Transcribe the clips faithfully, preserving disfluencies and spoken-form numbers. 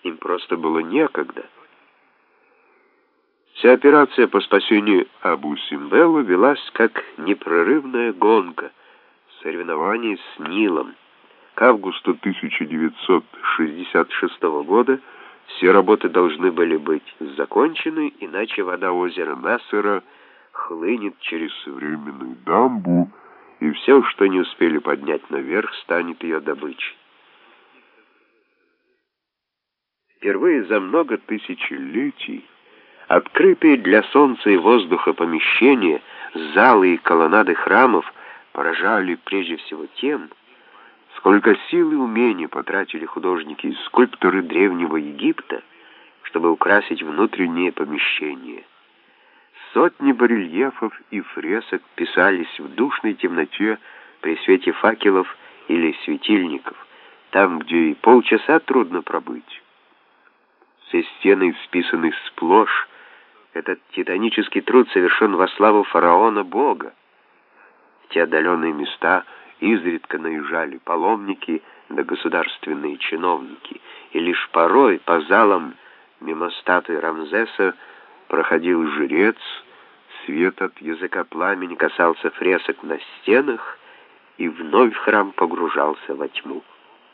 Им просто было некогда. Вся операция по спасению Абу-Симбела велась как непрерывная гонка, соревнование с Нилом. К августу тысяча девятьсот шестьдесят шестого года все работы должны были быть закончены, иначе вода озера Мессера хлынет через временную дамбу, и все, что не успели поднять наверх, станет ее добычей. Впервые за много тысячелетий открытые для солнца и воздуха помещения, залы и колоннады храмов поражали прежде всего тем, сколько сил и умений потратили художники и скульпторы Древнего Египта, чтобы украсить внутренние помещения. Сотни барельефов и фресок писались в душной темноте при свете факелов или светильников, там, где и полчаса трудно пробыть. Все стены исписаны сплошь. Этот титанический труд совершен во славу фараона-бога. В те отдаленные места изредка наезжали паломники да государственные чиновники, и лишь порой по залам мимо статуи Рамзеса проходил жрец, свет от языка пламени касался фресок на стенах, и вновь храм погружался во тьму.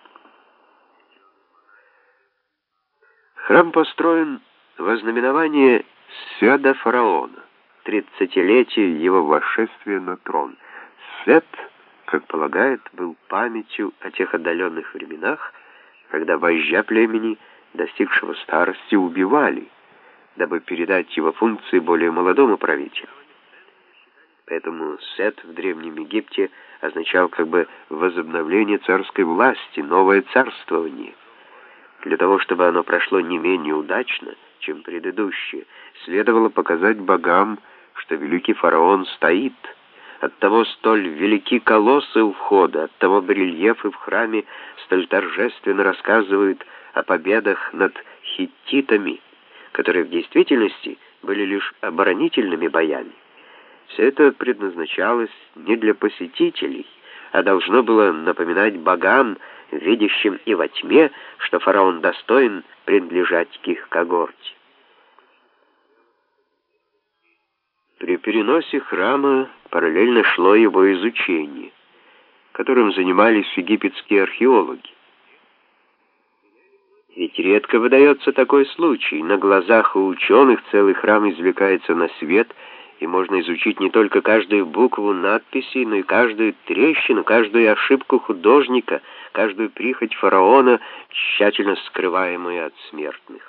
Храм построен во знаменование Седа фараона, тридцатилетия его восшествия на трон. Сет, как полагает, был памятью о тех отдаленных временах, когда вождя племени, достигшего старости, убивали, дабы передать его функции более молодому правителю. Поэтому Сет в Древнем Египте означал как бы возобновление царской власти, новое царствование. Для того, чтобы оно прошло не менее удачно, чем предыдущее, следовало показать богам, что великий фараон стоит. Оттого столь велики колоссы у входа, оттого барельефы в храме столь торжественно рассказывают о победах над хиттитами, которые в действительности были лишь оборонительными боями. Все это предназначалось не для посетителей, а должно было напоминать богам, видящим и во тьме, что фараон достоин принадлежать к их когорте. При переносе храма параллельно шло его изучение, которым занимались египетские археологи. Ведь редко выдается такой случай. На глазах у ученых целый храм извлекается на свет, и можно изучить не только каждую букву надписи, но и каждую трещину, каждую ошибку художника, каждую прихоть фараона, тщательно скрываемую от смертных.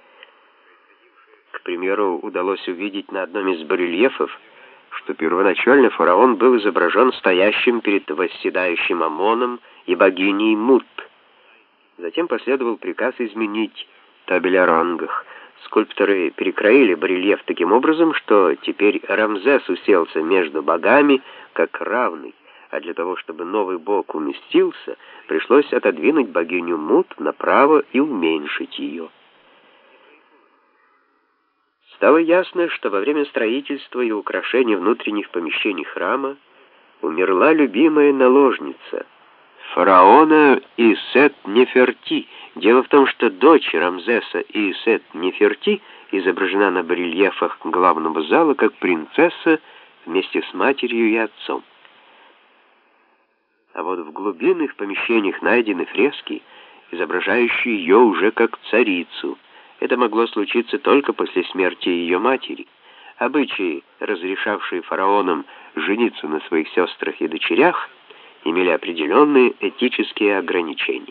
К примеру, удалось увидеть на одном из барельефов, что первоначально фараон был изображен стоящим перед восседающим Амоном и богиней Мут. Затем последовал приказ изменить табель о рангах. Скульпторы перекроили барельеф таким образом, что теперь Рамзес уселся между богами как равный, а для того, чтобы новый бог уместился, пришлось отодвинуть богиню Мут направо и уменьшить ее. Стало ясно, что во время строительства и украшения внутренних помещений храма умерла любимая наложница фараона Исет-Неферти. Дело в том, что дочь Рамзеса Исет-Неферти изображена на барельефах главного зала как принцесса вместе с матерью и отцом. А вот в глубинных помещениях найдены фрески, изображающие ее уже как царицу. Это могло случиться только после смерти ее матери. Обычаи, разрешавшие фараонам жениться на своих сестрах и дочерях, имели определенные этические ограничения.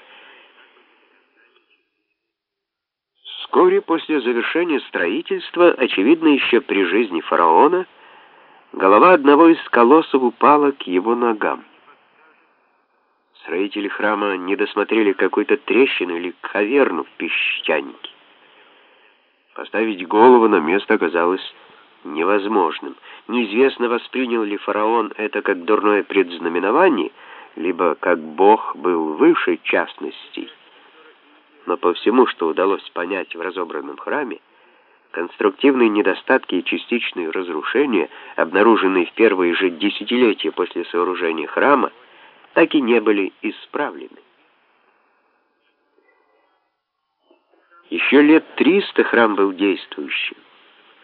Вскоре после завершения строительства, очевидно еще при жизни фараона, голова одного из колоссов упала к его ногам. Строители храма не досмотрели какую-то трещину или каверну в песчанике. Поставить голову на место оказалось невозможным. Неизвестно, воспринял ли фараон это как дурное предзнаменование, либо как бог был выше частностей. Но по всему, что удалось понять в разобранном храме, конструктивные недостатки и частичные разрушения, обнаруженные в первые же десятилетия после сооружения храма, так и не были исправлены. Еще лет триста храм был действующим.